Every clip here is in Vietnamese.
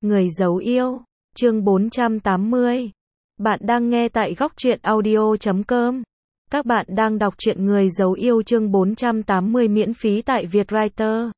Người giấu yêu, chương 480. Bạn đang nghe tại góc truyện audio.com. Các bạn đang đọc truyện Người giấu yêu chương 480 miễn phí tại Vietwriter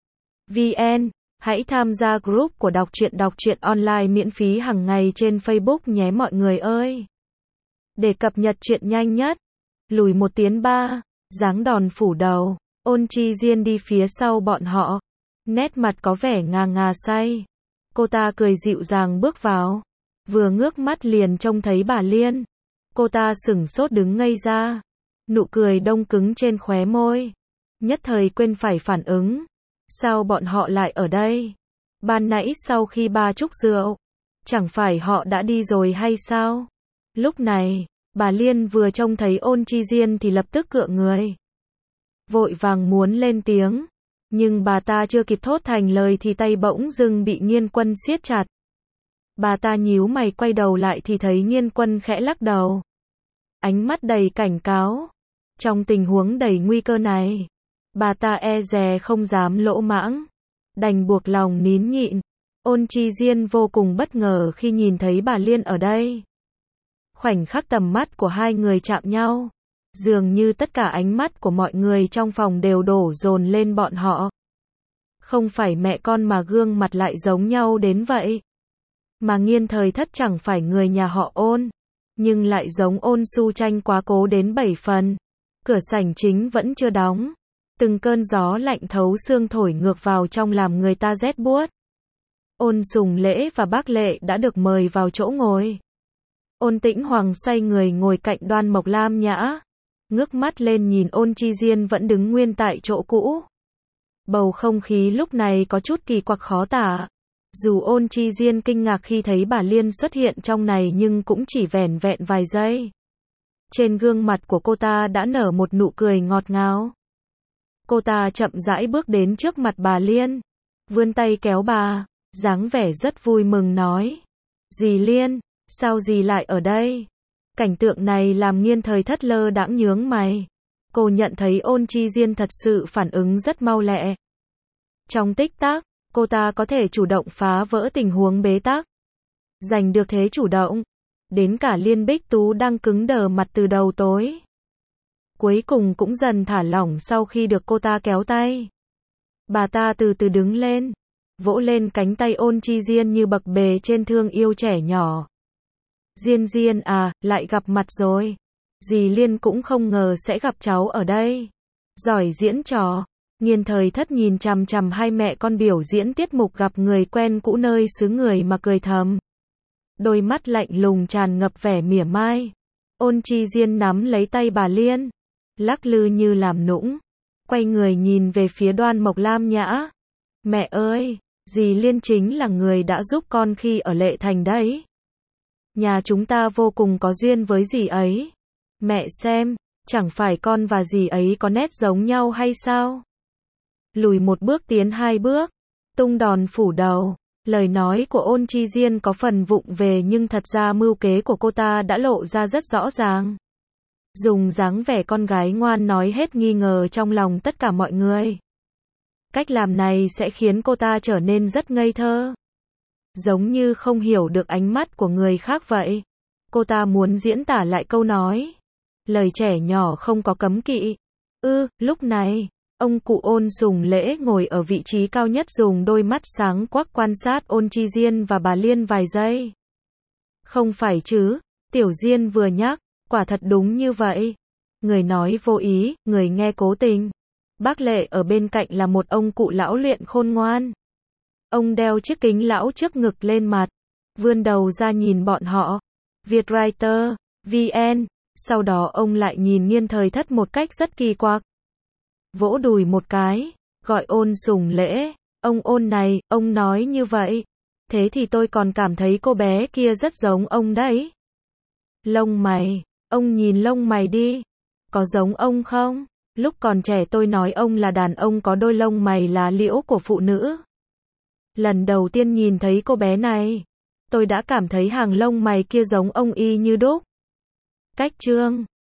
VN. Hãy tham gia group của đọc truyện online miễn phí hàng ngày trên Facebook nhé mọi người ơi. Để cập nhật truyện nhanh nhất, lùi một tiến ba, giáng đòn phủ đầu, Ôn Chi Diên đi phía sau bọn họ, nét mặt có vẻ ngà ngà say. Cô ta cười dịu dàng bước vào, vừa ngước mắt liền trông thấy bà Liên. Cô ta sửng sốt đứng ngây ra, nụ cười đông cứng trên khóe môi, nhất thời quên phải phản ứng. Sao bọn họ lại ở đây? Ban nãy sau khi ba chúc rượu, chẳng phải họ đã đi rồi hay sao? Lúc này, bà Liên vừa trông thấy Ôn Chi Diên thì lập tức cựa người, vội vàng muốn lên tiếng. Nhưng bà ta chưa kịp thốt thành lời thì tay bỗng dưng bị Nghiên Quân siết chặt. Bà ta nhíu mày quay đầu lại thì thấy Nghiên Quân khẽ lắc đầu, ánh mắt đầy cảnh cáo. Trong tình huống đầy nguy cơ này, bà ta e dè không dám lỗ mãng, đành buộc lòng nín nhịn. Ôn Chi Diên vô cùng bất ngờ khi nhìn thấy bà Liên ở đây. Khoảnh khắc tầm mắt của hai người chạm nhau, dường như tất cả ánh mắt của mọi người trong phòng đều đổ dồn lên bọn họ. Không phải mẹ con mà gương mặt lại giống nhau đến vậy. Mà Nghiên Thời Thất chẳng phải người nhà họ Ôn, nhưng lại giống Ôn Su Tranh quá cố đến 7 phần. Cửa sảnh chính vẫn chưa đóng, từng cơn gió lạnh thấu xương thổi ngược vào trong làm người ta rét buốt. Ôn Sùng Lễ và bác Lệ đã được mời vào chỗ ngồi. Ôn Tĩnh Hoàng xoay người ngồi cạnh Đoan Mộc Lam Nhã, ngước mắt lên nhìn Ôn Chi Diên vẫn đứng nguyên tại chỗ cũ. Bầu không khí lúc này có chút kỳ quặc khó tả. Dù Ôn Chi Diên kinh ngạc khi thấy bà Liên xuất hiện trong này nhưng cũng chỉ vẻn vẹn vài giây. Trên gương mặt của cô ta đã nở một nụ cười ngọt ngào. Cô ta chậm rãi bước đến trước mặt bà Liên, vươn tay kéo bà, dáng vẻ rất vui mừng nói: "Dì Liên, sao dì lại ở đây?" Cảnh tượng này làm Nghiên Thời Thất lơ đãng nhướng mày. Cô nhận thấy Ôn Chi Diên thật sự phản ứng rất mau lẹ. Trong tích tắc, cô ta có thể chủ động phá vỡ tình huống bế tắc. Giành được thế chủ động. Đến cả Liên Bích Tú đang cứng đờ mặt từ đầu tối, cuối cùng cũng dần thả lỏng sau khi được cô ta kéo tay. Bà ta từ từ đứng lên, vỗ lên cánh tay Ôn Chi Diên như bậc bề trên thương yêu trẻ nhỏ. "Diên Diên à, lại gặp mặt rồi. Dì Liên cũng không ngờ sẽ gặp cháu ở đây. Giỏi diễn trò." Nghiên Thời Thất nhìn chằm chằm hai mẹ con biểu diễn tiết mục gặp người quen cũ nơi xứ người mà cười thầm. Đôi mắt lạnh lùng tràn ngập vẻ mỉa mai. Ôn Chi Diên nắm lấy tay bà Liên, lắc lư như làm nũng, quay người nhìn về phía Đoan Mộc Lam Nhã. "Mẹ ơi, dì Liên chính là người đã giúp con khi ở Lệ Thành đấy. Nhà chúng ta vô cùng có duyên với dì ấy. Mẹ xem, chẳng phải con và dì ấy có nét giống nhau hay sao?" Lùi một bước tiến hai bước, tung đòn phủ đầu. Lời nói của Ôn Chi Diên có phần vụng về nhưng thật ra mưu kế của cô ta đã lộ ra rất rõ ràng. Dùng dáng vẻ con gái ngoan nói hết nghi ngờ trong lòng tất cả mọi người. Cách làm này sẽ khiến cô ta trở nên rất ngây thơ, giống như không hiểu được ánh mắt của người khác vậy. Cô ta muốn diễn tả lại câu nói, lời trẻ nhỏ không có cấm kỵ. Lúc này, ông cụ Ôn Sùng Lễ ngồi ở vị trí cao nhất dùng đôi mắt sáng quắc quan sát Ôn Chi Diên và bà Liên vài giây. "Không phải chứ?" Tiểu Diên vừa nhắc, quả thật đúng như vậy. Người nói vô ý, người nghe cố tình. Bác Lệ ở bên cạnh là một ông cụ lão luyện khôn ngoan. Ông đeo chiếc kính lão trước ngực lên mặt, vươn đầu ra nhìn bọn họ. Vietwriter VN. Sau đó ông lại nhìn Nghiên Thời Thất một cách rất kỳ quặc, vỗ đùi một cái, gọi Ôn Sùng Lễ: "Ông Ôn này, ông nói như vậy, thế thì tôi còn cảm thấy cô bé kia rất giống ông đấy. Lông mày, ông nhìn lông mày đi, có giống ông không? Lúc còn trẻ tôi nói ông là đàn ông có đôi lông mày lá liễu của phụ nữ. Lần đầu tiên nhìn thấy cô bé này, tôi đã cảm thấy hàng lông mày kia giống ông y như đúc." Cách chương